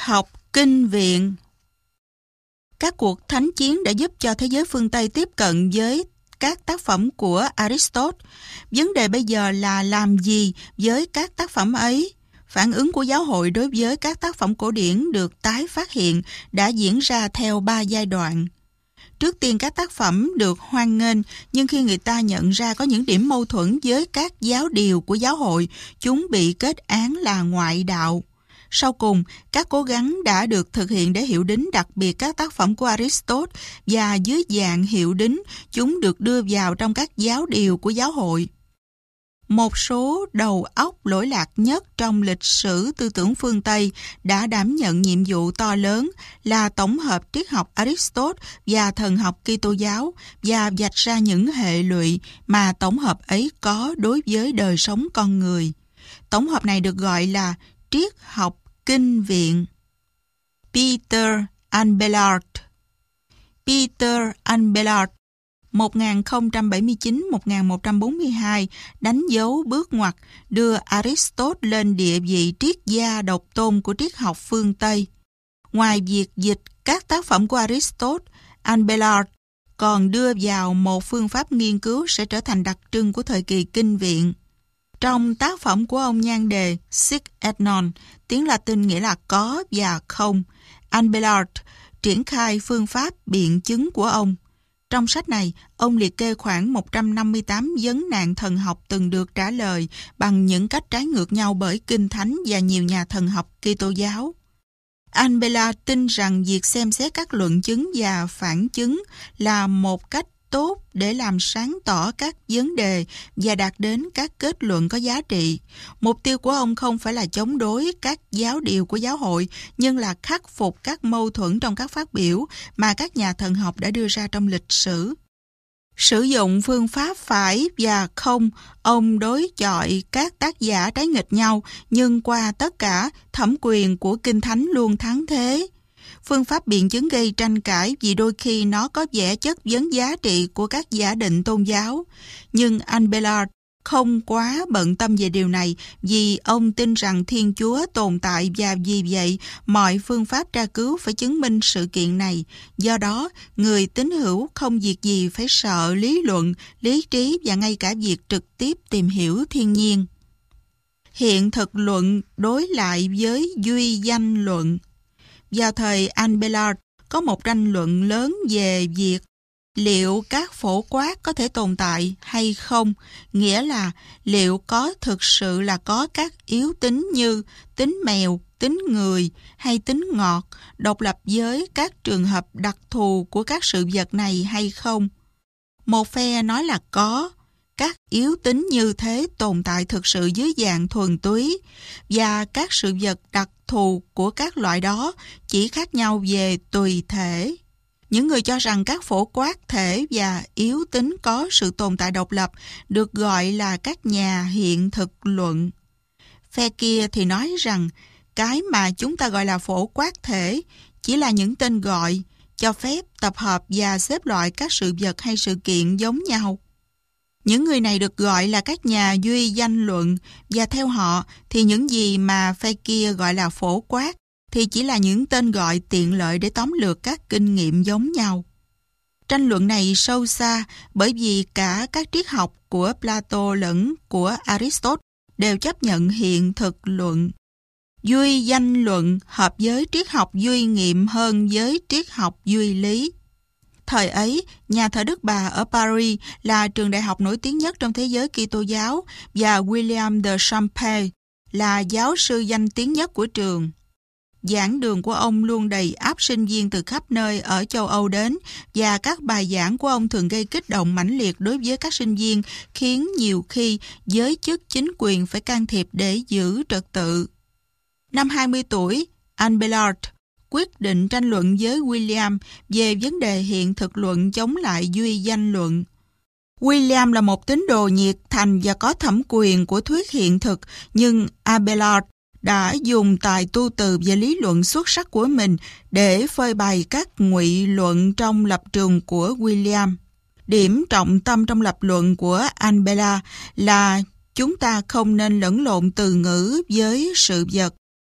học kinh viện. Các cuộc thánh chiến đã giúp cho thế giới phương Tây tiếp cận với các tác phẩm của Aristotle. Vấn đề bây giờ là làm gì với các tác phẩm ấy? Phản ứng của giáo hội đối với các tác phẩm cổ điển được tái phát hiện đã diễn ra theo 3 giai đoạn. Trước tiên, các tác phẩm được hoan nghênh, nhưng khi người ta nhận ra có những điểm mâu thuẫn với các giáo điều của giáo hội, chúng bị kết án là ngoại đạo. Sau cùng, các cố gắng đã được thực hiện để hiệu đính đặc biệt các tác phẩm của Aristotle, và dưới dạng hiệu đính, chúng được đưa vào trong các giáo điều của giáo hội. Một số đầu óc lỗi lạc nhất trong lịch sử tư tưởng phương Tây đã đảm nhận nhiệm vụ to lớn là tổng hợp triết học Aristotle và thần học Kitô giáo và vạch ra những hệ lụy mà tổng hợp ấy có đối với đời sống con người. Tổng hợp này được gọi là triết học kinh viện. Peter Abelard 1079-1142 đánh dấu bước ngoặt đưa Aristotle lên địa vị triết gia độc tôn của triết học phương Tây. Ngoài việc dịch các tác phẩm của Aristotle, Abelard còn đưa vào một phương pháp nghiên cứu sẽ trở thành đặc trưng của thời kỳ kinh viện. Trong tác phẩm của ông nhan đề Sic et non, tiếng Latin nghĩa là có và không, Abelard triển khai phương pháp biện chứng của ông. Trong sách này, ông liệt kê khoảng 158 vấn nạn thần học từng được trả lời bằng những cách trái ngược nhau bởi Kinh Thánh và nhiều nhà thần học Kitô giáo. Abelard tin rằng việc xem xét các luận chứng và phản chứng là một cách tốt để làm sáng tỏ các vấn đề và đạt đến các kết luận có giá trị. Mục tiêu của ông không phải là chống đối các giáo điều của giáo hội, nhưng là khắc phục các mâu thuẫn trong các phát biểu mà các nhà thần học đã đưa ra trong lịch sử. Sử dụng phương pháp phải và không, ông đối chọi các tác giả trái nghịch nhau, nhưng qua tất cả, thẩm quyền của Kinh Thánh luôn thắng thế. Phương pháp biện chứng gây tranh cãi vì đôi khi nó có vẻ chất vấn giá trị của các giả định tôn giáo. Nhưng Abelard không quá bận tâm về điều này vì ông tin rằng Thiên Chúa tồn tại và vì vậy mọi phương pháp tra cứu phải chứng minh sự kiện này. Do đó, người tín hữu không việc gì phải sợ lý luận, lý trí và ngay cả việc trực tiếp tìm hiểu thiên nhiên. Hiện thực luận đối lại với duy danh luận. Vào thời Abelard, có một tranh luận lớn về việc liệu các phổ quát có thể tồn tại hay không, nghĩa là liệu có thực sự là có các yếu tính như tính mèo, tính người hay tính ngọt, độc lập với các trường hợp đặc thù của các sự vật này hay không. Một phe nói là có, các yếu tính như thế tồn tại thực sự dưới dạng thuần túy và các sự vật đặc thù của các loại đó chỉ khác nhau về tùy thể. Những người cho rằng các phổ quát thể và yếu tính có sự tồn tại độc lập được gọi là các nhà hiện thực luận. Phe kia thì nói rằng cái mà chúng ta gọi là phổ quát thể chỉ là những tên gọi cho phép tập hợp và xếp loại các sự vật hay sự kiện giống nhau. Những người này được gọi là các nhà duy danh luận và theo họ thì những gì mà phe kia gọi là phổ quát thì chỉ là những tên gọi tiện lợi để tóm lược các kinh nghiệm giống nhau. Tranh luận này sâu xa bởi vì cả các triết học của Plato lẫn của Aristotle đều chấp nhận hiện thực luận. Duy danh luận hợp với triết học duy nghiệm hơn với triết học duy lý. Thời ấy, nhà thờ Đức Bà ở Paris là trường đại học nổi tiếng nhất trong thế giới Kitô giáo và William de Champaigne là giáo sư danh tiếng nhất của trường. Giảng đường của ông luôn đầy ắp sinh viên từ khắp nơi ở châu Âu đến và các bài giảng của ông thường gây kích động mãnh liệt đối với các sinh viên, khiến nhiều khi giới chức chính quyền phải can thiệp để giữ trật tự. Năm 20 tuổi, Abelard quyết định tranh luận với William về vấn đề hiện thực luận chống lại duy danh luận. William là một tín đồ nhiệt thành và có thẩm quyền của thuyết hiện thực, nhưng Abelard đã dùng tài tu từ và lý luận xuất sắc của mình để phơi bày các ngụy luận trong lập trường của William. Điểm trọng tâm trong lập luận của Abelard là chúng ta không nên lẫn lộn từ ngữ với sự vật.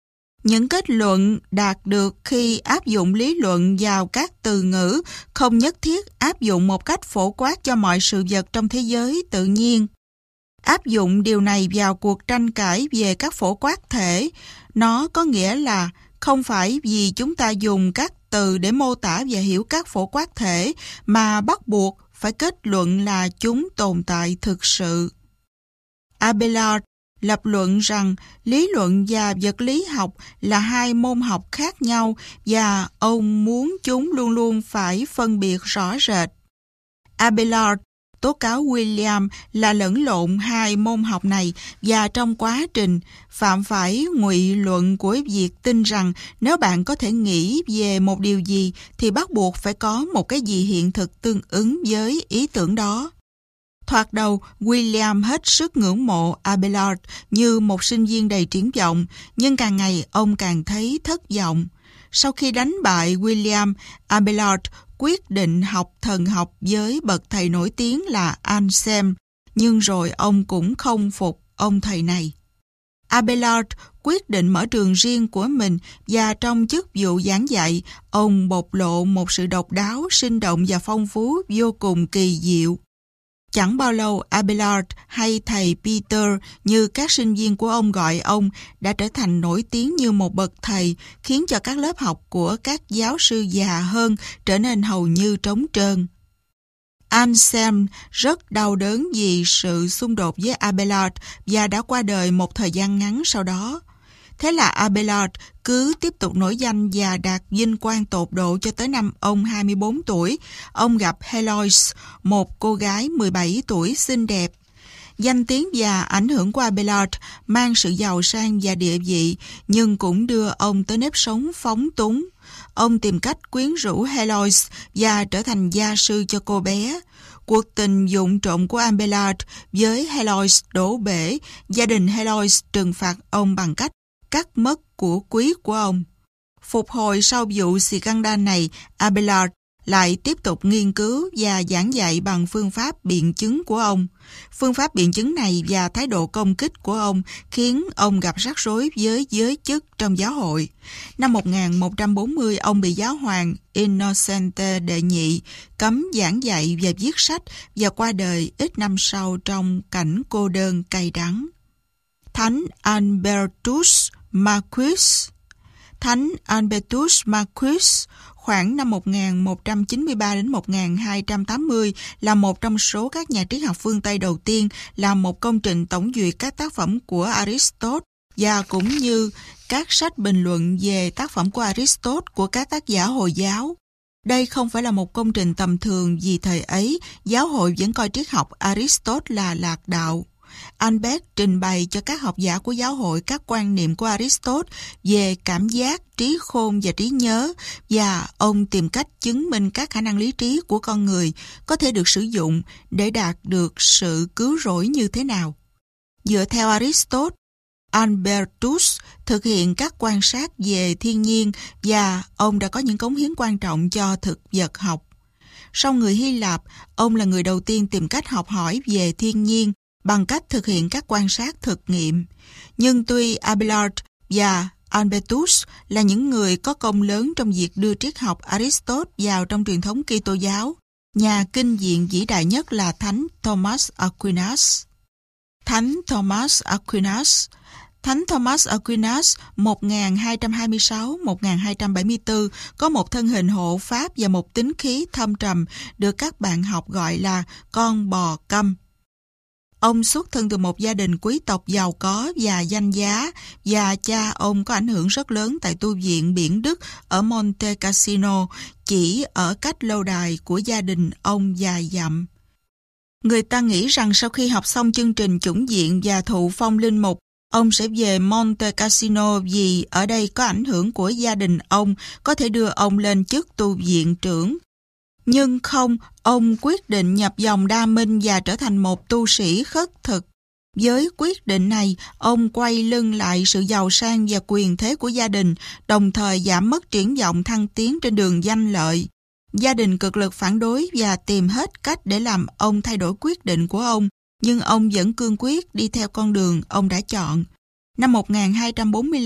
Những kết luận đạt được khi áp dụng lý luận vào các từ ngữ không nhất thiết áp dụng một cách phổ quát cho mọi sự vật trong thế giới tự nhiên. Áp dụng điều này vào cuộc tranh cãi về các phổ quát thể, nó có nghĩa là không phải vì chúng ta dùng các từ để mô tả và hiểu các phổ quát thể mà bắt buộc phải kết luận là chúng tồn tại thực sự. Abelard lập luận rằng lý luận và vật lý học là hai môn học khác nhau và ông muốn chúng luôn luôn phải phân biệt rõ rệt. Abelard tố cáo William là lẫn lộn hai môn học này và trong quá trình phạm phải ngụy luận của việc tin rằng nếu bạn có thể nghĩ về một điều gì thì bắt buộc phải có một cái gì hiện thực tương ứng với ý tưởng đó. Thoạt đầu, William hết sức ngưỡng mộ Abelard như một sinh viên đầy triển vọng, nhưng càng ngày ông càng thấy thất vọng. Sau khi đánh bại William, Abelard quyết định học thần học với bậc thầy nổi tiếng là Anselm, nhưng rồi ông cũng không phục ông thầy này. Abelard quyết định mở trường riêng của mình và trong chức vụ giảng dạy, ông bộc lộ một sự độc đáo, sinh động và phong phú vô cùng kỳ diệu. Chẳng bao lâu, Abelard hay thầy Peter, như các sinh viên của ông gọi ông, đã trở thành nổi tiếng như một bậc thầy, khiến cho các lớp học của các giáo sư già hơn trở nên hầu như trống trơn. Anselm rất đau đớn vì sự xung đột với Abelard và đã qua đời một thời gian ngắn sau đó. Thế là Abelard cứ tiếp tục nổi danh và đạt vinh quang tột độ cho tới năm ông 24 tuổi. Ông gặp Heloise, một cô gái 17 tuổi xinh đẹp. Danh tiếng và ảnh hưởng của Abelard mang sự giàu sang và địa vị, nhưng cũng đưa ông tới nếp sống phóng túng. Ông tìm cách quyến rũ Heloise và trở thành gia sư cho cô bé. Cuộc tình vụng trộm của Abelard với Heloise đổ bể, gia đình Heloise trừng phạt ông bằng cách cắt mất của quý của ông. Phục hồi sau vụ scandal này, Abelard lại tiếp tục nghiên cứu và giảng dạy bằng phương pháp biện chứng của ông. Phương pháp biện chứng này và thái độ công kích của ông khiến ông gặp rắc rối với giới chức trong giáo hội. Năm 1140, ông bị giáo hoàng Innocente đệ nhị cấm giảng dạy và viết sách và qua đời ít năm sau trong cảnh cô đơn cay đắng. Thánh Albertus Marquis. Thánh Albertus Marquis khoảng năm 1193 đến 1280 là một trong số các nhà triết học phương Tây đầu tiên làm một công trình tổng duyệt các tác phẩm của Aristotle và cũng như các sách bình luận về tác phẩm của Aristotle của các tác giả Hồi giáo. Đây không phải là một công trình tầm thường vì thời ấy giáo hội vẫn coi triết học Aristotle là lạc đạo. Albert trình bày cho các học giả của giáo hội các quan niệm của Aristotle về cảm giác, trí khôn và trí nhớ, và ông tìm cách chứng minh các khả năng lý trí của con người có thể được sử dụng để đạt được sự cứu rỗi như thế nào. Dựa theo Aristotle, Albertus thực hiện các quan sát về thiên nhiên và ông đã có những cống hiến quan trọng cho thực vật học. Sau người Hy Lạp, ông là người đầu tiên tìm cách học hỏi về thiên nhiên bằng cách thực hiện các quan sát thực nghiệm. Nhưng tuy Abelard và Albertus là những người có công lớn trong việc đưa triết học Aristotle vào trong truyền thống Kitô giáo, nhà kinh viện vĩ đại nhất là Thánh Thomas Aquinas. Thánh Thomas Aquinas. Thánh Thomas Aquinas 1226-1274 có một thân hình hộ pháp và một tính khí thâm trầm được các bạn học gọi là con bò câm. Ông xuất thân từ một gia đình quý tộc giàu có và danh giá, và cha ông có ảnh hưởng rất lớn tại tu viện Biển Đức ở Monte Cassino, chỉ ở cách lâu đài của gia đình ông vài dặm. Người ta nghĩ rằng sau khi học xong chương trình chủng viện và thụ phong linh mục, ông sẽ về Monte Cassino vì ở đây có ảnh hưởng của gia đình ông có thể đưa ông lên chức tu viện trưởng. Nhưng không, ông quyết định nhập dòng Đa Minh và trở thành một tu sĩ khất thực. Với quyết định này, ông quay lưng lại sự giàu sang và quyền thế của gia đình, đồng thời giảm mất triển vọng thăng tiến trên đường danh lợi. Gia đình cực lực phản đối và tìm hết cách để làm ông thay đổi quyết định của ông, nhưng ông vẫn cương quyết đi theo con đường ông đã chọn. Năm 1245,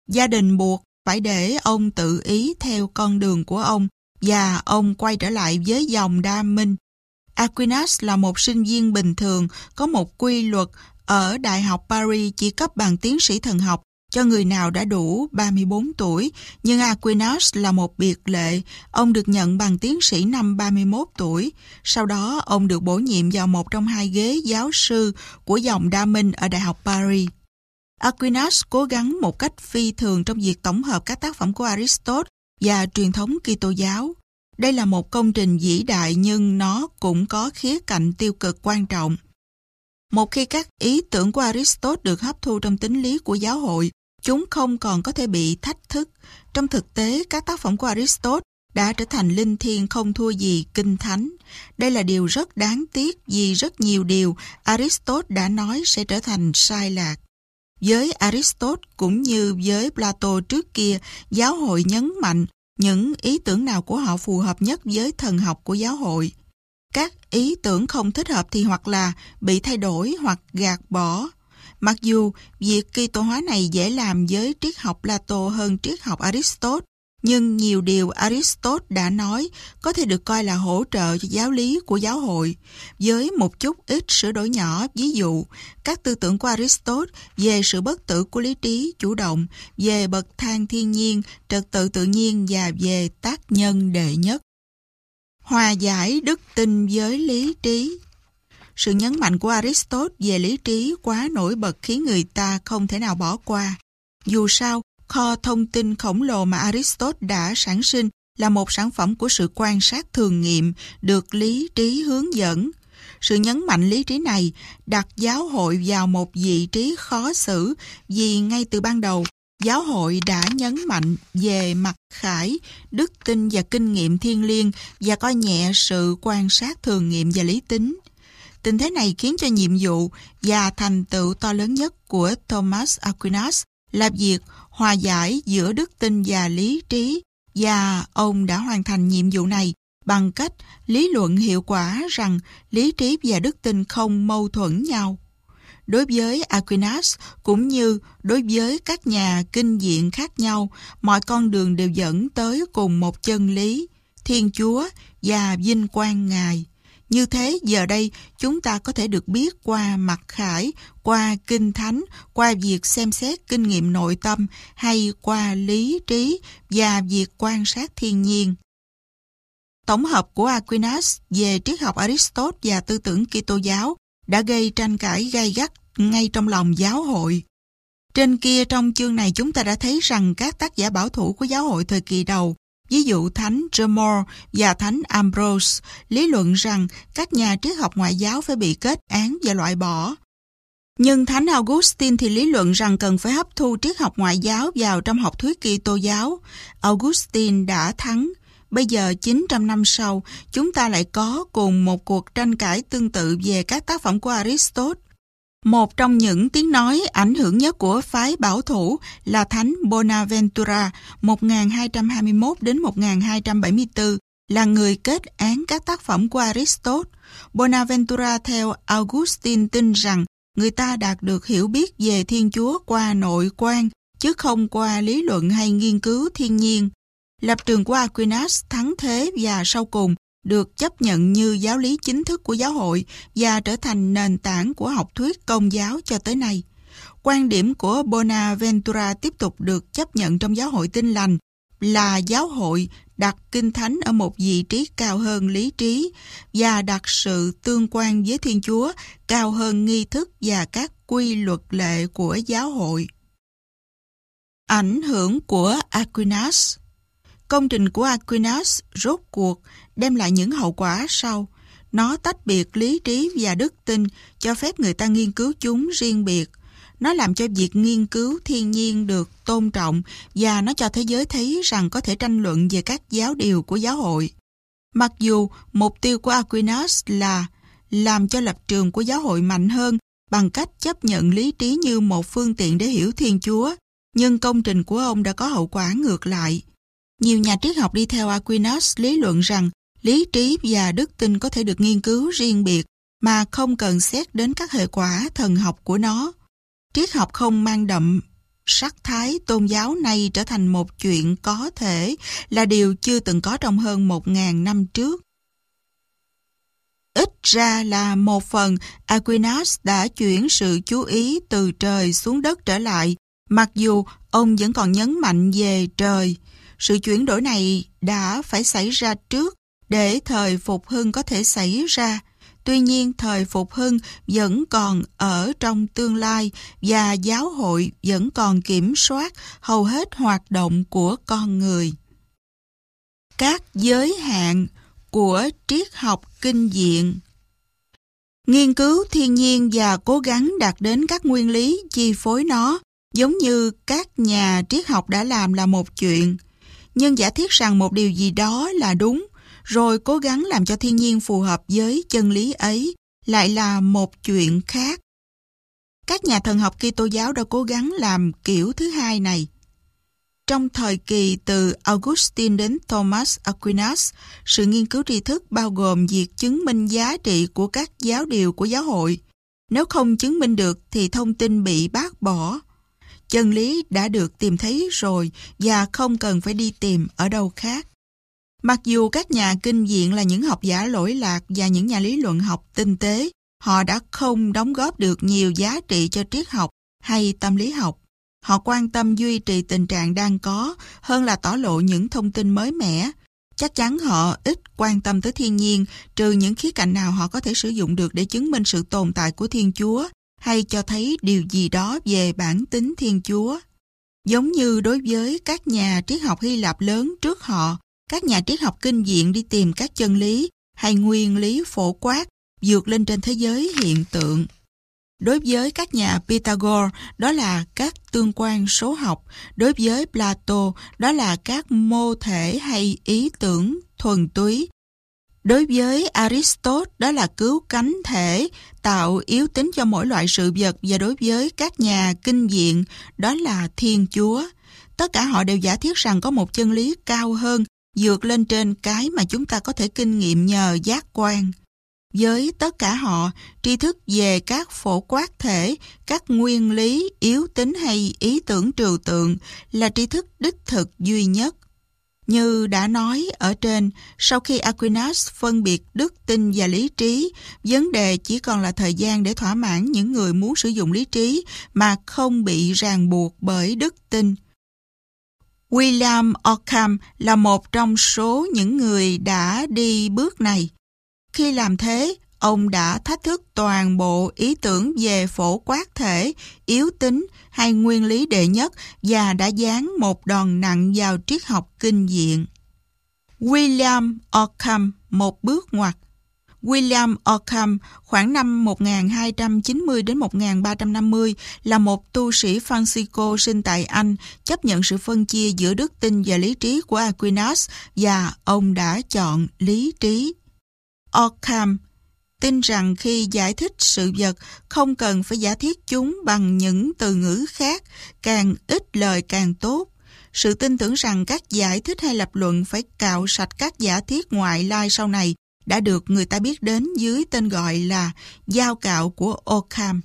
Gia đình buộc phải để ông tự ý theo con đường của ông và ông quay trở lại với dòng đa minh. Aquinas là một sinh viên bình thường, có một quy luật ở Đại học Paris chỉ cấp bằng tiến sĩ thần học cho người nào đã đủ 34 tuổi, nhưng Aquinas là một biệt lệ. Ông được nhận bằng tiến sĩ năm 31 tuổi. Sau đó, ông được bổ nhiệm vào một trong hai ghế giáo sư của dòng đa minh ở Đại học Paris. Aquinas cố gắng một cách phi thường trong việc tổng hợp các tác phẩm của Aristotle và truyền thống Kitô giáo. Đây là một công trình vĩ đại nhưng nó cũng có khía cạnh tiêu cực quan trọng. Một khi các ý tưởng của Aristotle được hấp thu trong tính lý của giáo hội, chúng không còn có thể bị thách thức. Trong thực tế, các tác phẩm của Aristotle đã trở thành linh thiêng không thua gì kinh thánh. Đây là điều rất đáng tiếc vì rất nhiều điều Aristotle đã nói sẽ trở thành sai lạc. Với Aristotle cũng như với Plato trước kia, giáo hội nhấn mạnh những ý tưởng nào của họ phù hợp nhất với thần học của giáo hội. Các ý tưởng không thích hợp thì hoặc là bị thay đổi hoặc gạt bỏ. Mặc dù việc Kitô hóa này dễ làm với triết học Plato hơn triết học Aristotle, nhưng nhiều điều Aristotle đã nói có thể được coi là hỗ trợ cho giáo lý của giáo hội. Với một chút ít sửa đổi nhỏ, ví dụ, các tư tưởng của Aristotle về sự bất tử của lý trí chủ động, về bậc thang thiên nhiên, trật tự tự nhiên và về tác nhân đệ nhất. Hòa giải đức tin với lý trí. Sự nhấn mạnh của Aristotle về lý trí quá nổi bật khiến người ta không thể nào bỏ qua. Dù sao, kho thông tin khổng lồ mà Aristotle đã sản sinh là một sản phẩm của sự quan sát thường nghiệm, được lý trí hướng dẫn. Sự nhấn mạnh lý trí này đặt giáo hội vào một vị trí khó xử vì ngay từ ban đầu, giáo hội đã nhấn mạnh về mặc khải, đức tin và kinh nghiệm thiêng liêng và coi nhẹ sự quan sát thường nghiệm và lý tính. Tình thế này khiến cho nhiệm vụ và thành tựu to lớn nhất của Thomas Aquinas là việc hòa giải giữa đức tin và lý trí, và ông đã hoàn thành nhiệm vụ này bằng cách lý luận hiệu quả rằng lý trí và đức tin không mâu thuẫn nhau. Đối với Aquinas, cũng như đối với các nhà kinh viện khác nhau, mọi con đường đều dẫn tới cùng một chân lý, Thiên Chúa và vinh quang Ngài. Như thế, giờ đây, chúng ta có thể được biết qua mặc khải, qua kinh thánh, qua việc xem xét kinh nghiệm nội tâm hay qua lý trí và việc quan sát thiên nhiên. Tổng hợp của Aquinas về triết học Aristotle và tư tưởng Kitô giáo đã gây tranh cãi gay gắt ngay trong lòng giáo hội. Trên kia trong chương này chúng ta đã thấy rằng các tác giả bảo thủ của giáo hội thời kỳ đầu, ví dụ Thánh Jerome và Thánh Ambrose, lý luận rằng các nhà triết học ngoại giáo phải bị kết án và loại bỏ. Nhưng Thánh Augustine thì lý luận rằng cần phải hấp thu triết học ngoại giáo vào trong học thuyết Kitô giáo. Augustine đã thắng. Bây giờ 900 năm sau, chúng ta lại có cùng một cuộc tranh cãi tương tự về các tác phẩm của Aristotle. Một trong những tiếng nói ảnh hưởng nhất của phái bảo thủ là Thánh Bonaventura 1221 đến 1274 là người kết án các tác phẩm của Aristotle. Bonaventura theo Augustine tin rằng người ta đạt được hiểu biết về Thiên Chúa qua nội quan, chứ không qua lý luận hay nghiên cứu thiên nhiên. Lập trường của Aquinas thắng thế và sau cùng được chấp nhận như giáo lý chính thức của giáo hội và trở thành nền tảng của học thuyết Công giáo cho tới nay. Quan điểm của Bonaventura tiếp tục được chấp nhận trong giáo hội Tin lành là giáo hội đặt kinh thánh ở một vị trí cao hơn lý trí và đặt sự tương quan với Thiên Chúa cao hơn nghi thức và các quy luật lệ của giáo hội. Ảnh hưởng của Aquinas. Công trình của Aquinas rốt cuộc đem lại những hậu quả sau. Nó tách biệt lý trí và đức tin, cho phép người ta nghiên cứu chúng riêng biệt. Nó làm cho việc nghiên cứu thiên nhiên được tôn trọng và nó cho thế giới thấy rằng có thể tranh luận về các giáo điều của giáo hội. Mặc dù mục tiêu của Aquinas là làm cho lập trường của giáo hội mạnh hơn bằng cách chấp nhận lý trí như một phương tiện để hiểu Thiên Chúa, nhưng công trình của ông đã có hậu quả ngược lại. Nhiều nhà triết học đi theo Aquinas lý luận rằng lý trí và đức tin có thể được nghiên cứu riêng biệt mà không cần xét đến các hệ quả thần học của nó. Triết học không mang đậm sắc thái tôn giáo này trở thành một chuyện có thể, là điều chưa từng có trong hơn 1.000 năm trước. Ít ra là một phần, Aquinas đã chuyển sự chú ý từ trời xuống đất trở lại, mặc dù ông vẫn còn nhấn mạnh về trời. Sự chuyển đổi này đã phải xảy ra trước để thời phục hưng có thể xảy ra. Tuy nhiên, thời phục hưng vẫn còn ở trong tương lai và giáo hội vẫn còn kiểm soát hầu hết hoạt động của con người. Các giới hạn của triết học kinh diện. Nghiên cứu thiên nhiên và cố gắng đạt đến các nguyên lý chi phối nó, giống như các nhà triết học đã làm, là một chuyện. Nhưng giả thiết rằng một điều gì đó là đúng, rồi cố gắng làm cho thiên nhiên phù hợp với chân lý ấy, lại là một chuyện khác. Các nhà thần học Kitô giáo đã cố gắng làm kiểu thứ hai này. Trong thời kỳ từ Augustine đến Thomas Aquinas, sự nghiên cứu tri thức bao gồm việc chứng minh giá trị của các giáo điều của giáo hội. Nếu không chứng minh được thì thông tin bị bác bỏ. Chân lý đã được tìm thấy rồi và không cần phải đi tìm ở đâu khác. Mặc dù các nhà kinh viện là những học giả lỗi lạc và những nhà lý luận học tinh tế, họ đã không đóng góp được nhiều giá trị cho triết học hay tâm lý học. Họ quan tâm duy trì tình trạng đang có hơn là tỏ lộ những thông tin mới mẻ. Chắc chắn họ ít quan tâm tới thiên nhiên, trừ những khía cạnh nào họ có thể sử dụng được để chứng minh sự tồn tại của Thiên Chúa hay cho thấy điều gì đó về bản tính Thiên Chúa. Giống như đối với các nhà triết học Hy Lạp lớn trước họ, các nhà triết học kinh viện đi tìm các chân lý hay nguyên lý phổ quát vượt lên trên thế giới hiện tượng. Đối với các nhà Pythagore, đó là các tương quan số học. Đối với Plato, đó là các mô thể hay ý tưởng thuần túy. Đối với Aristotle, đó là cứu cánh thể, tạo yếu tính cho mỗi loại sự vật. Và đối với các nhà kinh viện, đó là Thiên Chúa. Tất cả họ đều giả thiết rằng có một chân lý cao hơn, vượt lên trên cái mà chúng ta có thể kinh nghiệm nhờ giác quan. Với tất cả họ, tri thức về các phổ quát thể, các nguyên lý, yếu tính hay ý tưởng trừu tượng là tri thức đích thực duy nhất. Như đã nói ở trên, sau khi Aquinas phân biệt đức tin và lý trí, vấn đề chỉ còn là thời gian để thỏa mãn những người muốn sử dụng lý trí mà không bị ràng buộc bởi đức tin. William Ockham là một trong số những người đã đi bước này. Khi làm thế, ông đã thách thức toàn bộ ý tưởng về phổ quát thể, yếu tính hay nguyên lý đệ nhất và đã giáng một đòn nặng vào triết học kinh viện. William Ockham, một bước ngoặt. William Ockham, khoảng năm 1290 đến 1350, là một tu sĩ Francisco sinh tại Anh, chấp nhận sự phân chia giữa đức tin và lý trí của Aquinas và ông đã chọn lý trí. Ockham tin rằng khi giải thích sự vật, không cần phải giả thiết chúng bằng những từ ngữ khác, càng ít lời càng tốt. Sự tin tưởng rằng các giải thích hay lập luận phải cạo sạch các giả thiết ngoại lai sau này đã được người ta biết đến dưới tên gọi là giao cạo của Ockham.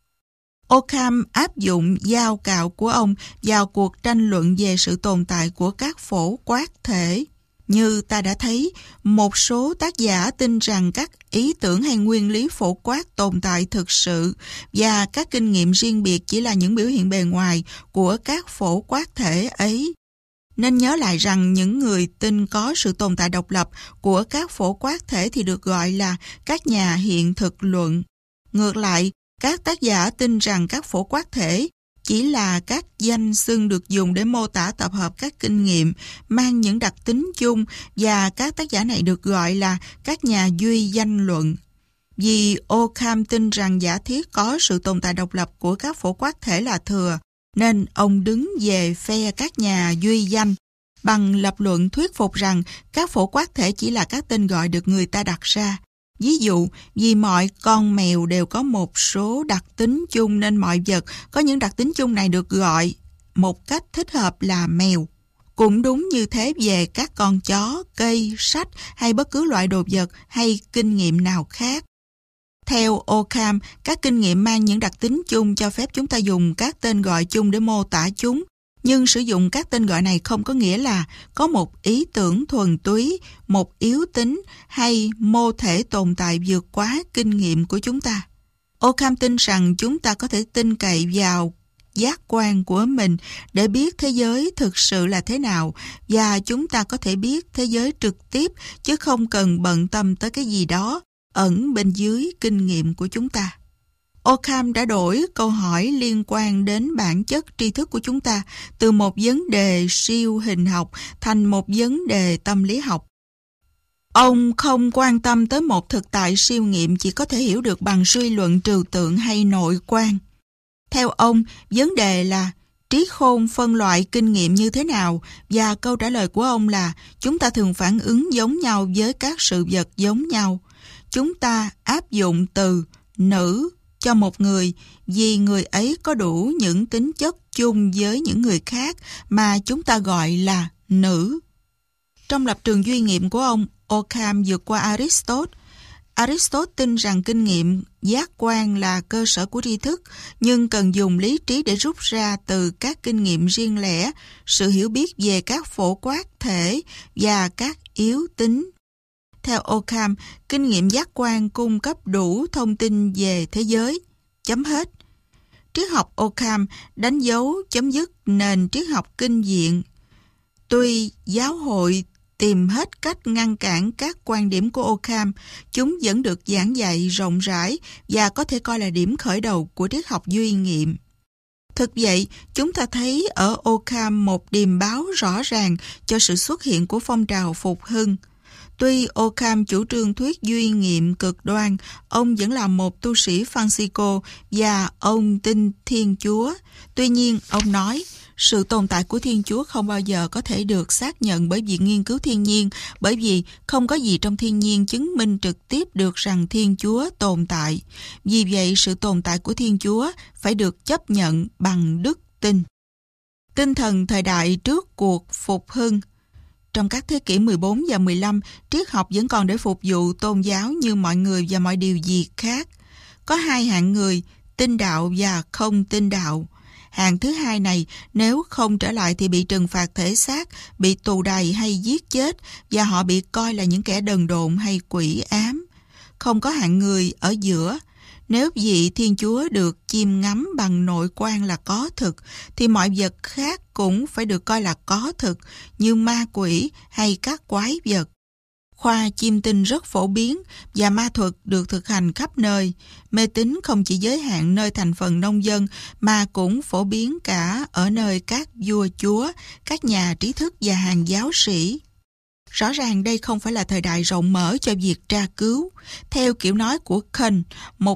Ockham áp dụng giao cạo của ông vào cuộc tranh luận về sự tồn tại của các phổ quát thể. Như ta đã thấy, một số tác giả tin rằng các ý tưởng hay nguyên lý phổ quát tồn tại thực sự và các kinh nghiệm riêng biệt chỉ là những biểu hiện bề ngoài của các phổ quát thể ấy. Nên nhớ lại rằng những người tin có sự tồn tại độc lập của các phổ quát thể thì được gọi là các nhà hiện thực luận. Ngược lại, các tác giả tin rằng các phổ quát thể chỉ là các danh xưng được dùng để mô tả tập hợp các kinh nghiệm mang những đặc tính chung và các tác giả này được gọi là các nhà duy danh luận. Vì Ockham tin rằng giả thiết có sự tồn tại độc lập của các phổ quát thể là thừa, nên ông đứng về phe các nhà duy danh bằng lập luận thuyết phục rằng các phổ quát thể chỉ là các tên gọi được người ta đặt ra. Ví dụ, vì mọi con mèo đều có một số đặc tính chung nên mọi vật có những đặc tính chung này được gọi một cách thích hợp là mèo. Cũng đúng như thế về các con chó, cây, sách hay bất cứ loại đồ vật hay kinh nghiệm nào khác. Theo Occam, các kinh nghiệm mang những đặc tính chung cho phép chúng ta dùng các tên gọi chung để mô tả chúng, nhưng sử dụng các tên gọi này không có nghĩa là có một ý tưởng thuần túy, một yếu tính hay mô thể tồn tại vượt quá kinh nghiệm của chúng ta. Occam tin rằng chúng ta có thể tin cậy vào giác quan của mình để biết thế giới thực sự là thế nào, và chúng ta có thể biết thế giới trực tiếp chứ không cần bận tâm tới cái gì đó ẩn bên dưới kinh nghiệm của chúng ta. Occam đã đổi câu hỏi liên quan đến bản chất tri thức của chúng ta từ một vấn đề siêu hình học thành một vấn đề tâm lý học. Ông không quan tâm tới một thực tại siêu nghiệm chỉ có thể hiểu được bằng suy luận trừu tượng hay nội quan. Theo ông, vấn đề là trí khôn phân loại kinh nghiệm như thế nào, và câu trả lời của ông là chúng ta thường phản ứng giống nhau với các sự vật giống nhau. Chúng ta áp dụng từ nữ cho một người vì người ấy có đủ những tính chất chung với những người khác mà chúng ta gọi là nữ. Trong lập trường duy nghiệm của ông, Occam vượt qua Aristotle. Aristotle tin rằng kinh nghiệm giác quan là cơ sở của tri thức, nhưng cần dùng lý trí để rút ra từ các kinh nghiệm riêng lẻ sự hiểu biết về các phổ quát thể và các yếu tính. Theo Occam, kinh nghiệm giác quan cung cấp đủ thông tin về thế giới. Chấm hết. Triết học Occam đánh dấu chấm dứt nền triết học kinh viện. Tuy giáo hội tìm hết cách ngăn cản các quan điểm của Occam, chúng vẫn được giảng dạy rộng rãi và có thể coi là điểm khởi đầu của triết học duy nghiệm. Thực vậy, chúng ta thấy ở Occam một điềm báo rõ ràng cho sự xuất hiện của phong trào phục hưng. Tuy Occam chủ trương thuyết duy nghiệm cực đoan, ông vẫn là một tu sĩ Francisco và ông tin Thiên Chúa. Tuy nhiên, ông nói, sự tồn tại của Thiên Chúa không bao giờ có thể được xác nhận bởi việc nghiên cứu thiên nhiên, bởi vì không có gì trong thiên nhiên chứng minh trực tiếp được rằng Thiên Chúa tồn tại. Vì vậy, sự tồn tại của Thiên Chúa phải được chấp nhận bằng đức tin. Tinh thần thời đại trước cuộc phục hưng. Trong các thế kỷ 14 và 15, triết học vẫn còn để phục vụ tôn giáo như mọi người và mọi điều gì khác. Có hai hạng người, tin đạo và không tin đạo. Hạng thứ hai này, nếu không trở lại thì bị trừng phạt thể xác, bị tù đày hay giết chết, và họ bị coi là những kẻ đần độn hay quỷ ám. Không có hạng người ở giữa. Nếu vị Thiên Chúa được chiêm ngắm bằng nội quan là có thực, thì mọi vật khác cũng phải được coi là có thực, như ma quỷ hay các quái vật. Khoa chiêm tinh rất phổ biến và ma thuật được thực hành khắp nơi. Mê tín không chỉ giới hạn nơi thành phần nông dân mà cũng phổ biến cả ở nơi các vua chúa, các nhà trí thức và hàng giáo sĩ. Rõ ràng đây không phải là thời đại rộng mở cho việc tra cứu. Theo kiểu nói của Kant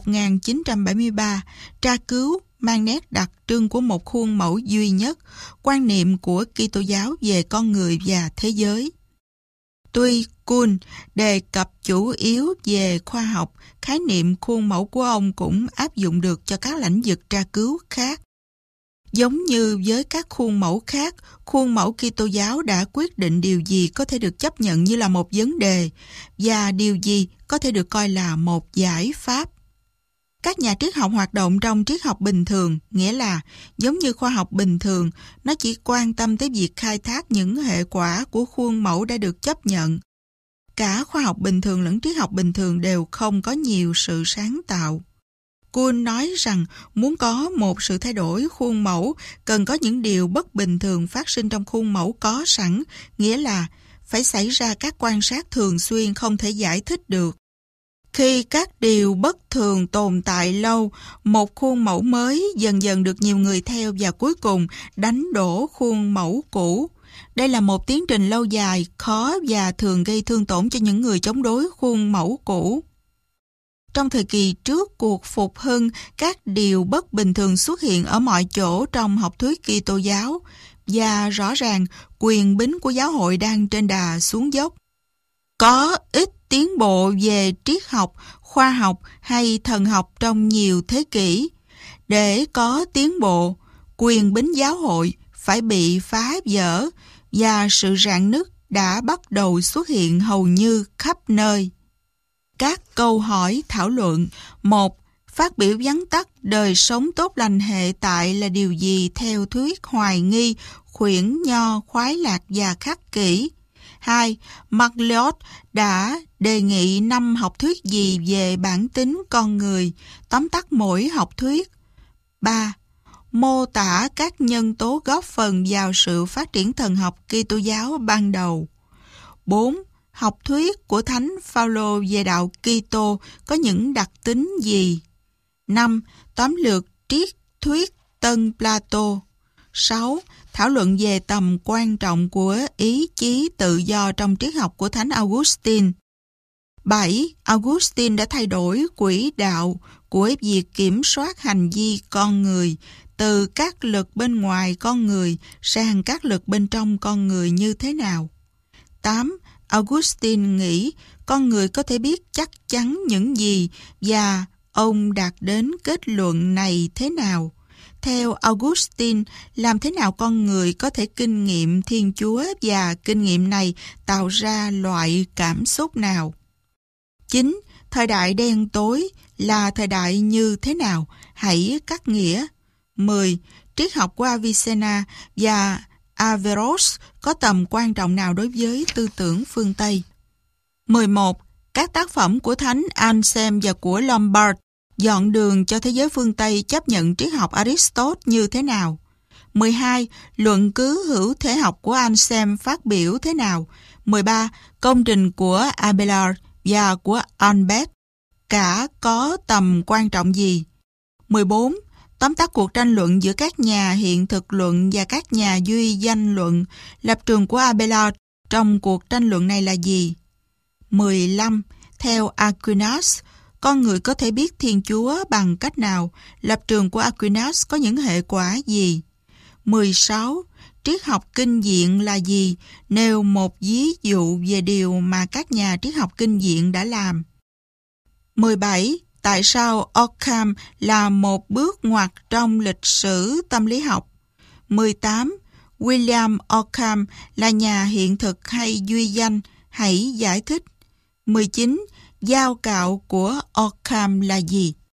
1973, tra cứu mang nét đặc trưng của một khuôn mẫu duy nhất, quan niệm của Kitô giáo về con người và thế giới. Tuy Kuhn đề cập chủ yếu về khoa học, khái niệm khuôn mẫu của ông cũng áp dụng được cho các lĩnh vực tra cứu khác. Giống như với các khuôn mẫu khác, khuôn mẫu Kitô giáo đã quyết định điều gì có thể được chấp nhận như là một vấn đề và điều gì có thể được coi là một giải pháp. Các nhà triết học hoạt động trong triết học bình thường, nghĩa là giống như khoa học bình thường, nó chỉ quan tâm tới việc khai thác những hệ quả của khuôn mẫu đã được chấp nhận. Cả khoa học bình thường lẫn triết học bình thường đều không có nhiều sự sáng tạo. Kuhn nói rằng muốn có một sự thay đổi khuôn mẫu, cần có những điều bất bình thường phát sinh trong khuôn mẫu có sẵn, nghĩa là phải xảy ra các quan sát thường xuyên không thể giải thích được. Khi các điều bất thường tồn tại lâu, một khuôn mẫu mới dần dần được nhiều người theo và cuối cùng đánh đổ khuôn mẫu cũ. Đây là một tiến trình lâu dài, khó và thường gây thương tổn cho những người chống đối khuôn mẫu cũ. Trong thời kỳ trước cuộc phục hưng, các điều bất bình thường xuất hiện ở mọi chỗ trong học thuyết Kitô giáo và rõ ràng quyền bính của giáo hội đang trên đà xuống dốc. Có ít tiến bộ về triết học, khoa học hay thần học trong nhiều thế kỷ. Để có tiến bộ, quyền bính giáo hội phải bị phá vỡ và sự rạn nứt đã bắt đầu xuất hiện hầu như khắp nơi. Các câu hỏi thảo luận. 1. Phát biểu vắn tắt đời sống tốt lành hệ tại là điều gì theo thuyết hoài nghi, khuyển nho, khoái lạc và khắc kỷ? 2. MacLeod đã đề nghị 5 học thuyết gì về bản tính con người, tóm tắt mỗi học thuyết? 3. Mô tả các nhân tố góp phần vào sự phát triển thần học Kitô giáo ban đầu. 4. Học thuyết của Thánh Phaolô về đạo Kitô có những đặc tính gì? 5. Tóm lược triết thuyết Tân Plato. 6. Thảo luận về tầm quan trọng của ý chí tự do trong triết học của Thánh Augustine. 7. Augustine đã thay đổi quỹ đạo của việc kiểm soát hành vi con người từ các lực bên ngoài con người sang các lực bên trong con người như thế nào? 8. Augustine nghĩ con người có thể biết chắc chắn những gì và ông đạt đến kết luận này thế nào? Theo Augustine, làm thế nào con người có thể kinh nghiệm Thiên Chúa và kinh nghiệm này tạo ra loại cảm xúc nào? 9. Thời đại đen tối là thời đại như thế nào? Hãy cắt nghĩa. 10. Triết học của Avicenna và Averroes có tầm quan trọng nào đối với tư tưởng phương Tây? 11. Các tác phẩm của Thánh Anselm và của Lombard dọn đường cho thế giới phương Tây chấp nhận triết học Aristotle như thế nào? 12. Luận cứ hữu thể học của Anselm phát biểu thế nào? 13. Công trình của Abelard và của Albert cả có tầm quan trọng gì? 14. Tóm tắt cuộc tranh luận giữa các nhà hiện thực luận và các nhà duy danh luận. Lập trường của Abelard trong cuộc tranh luận này là gì? 15. Theo Aquinas, con người có thể biết Thiên Chúa bằng cách nào? Lập trường của Aquinas có những hệ quả gì? 16. Triết học kinh diện là gì? Nêu một ví dụ về điều mà các nhà triết học kinh diện đã làm. 17. Tại sao Occam là một bước ngoặt trong lịch sử tâm lý học? 18. William Occam là nhà hiện thực hay duy danh? Hãy giải thích. 19. Giao cạo của Occam là gì?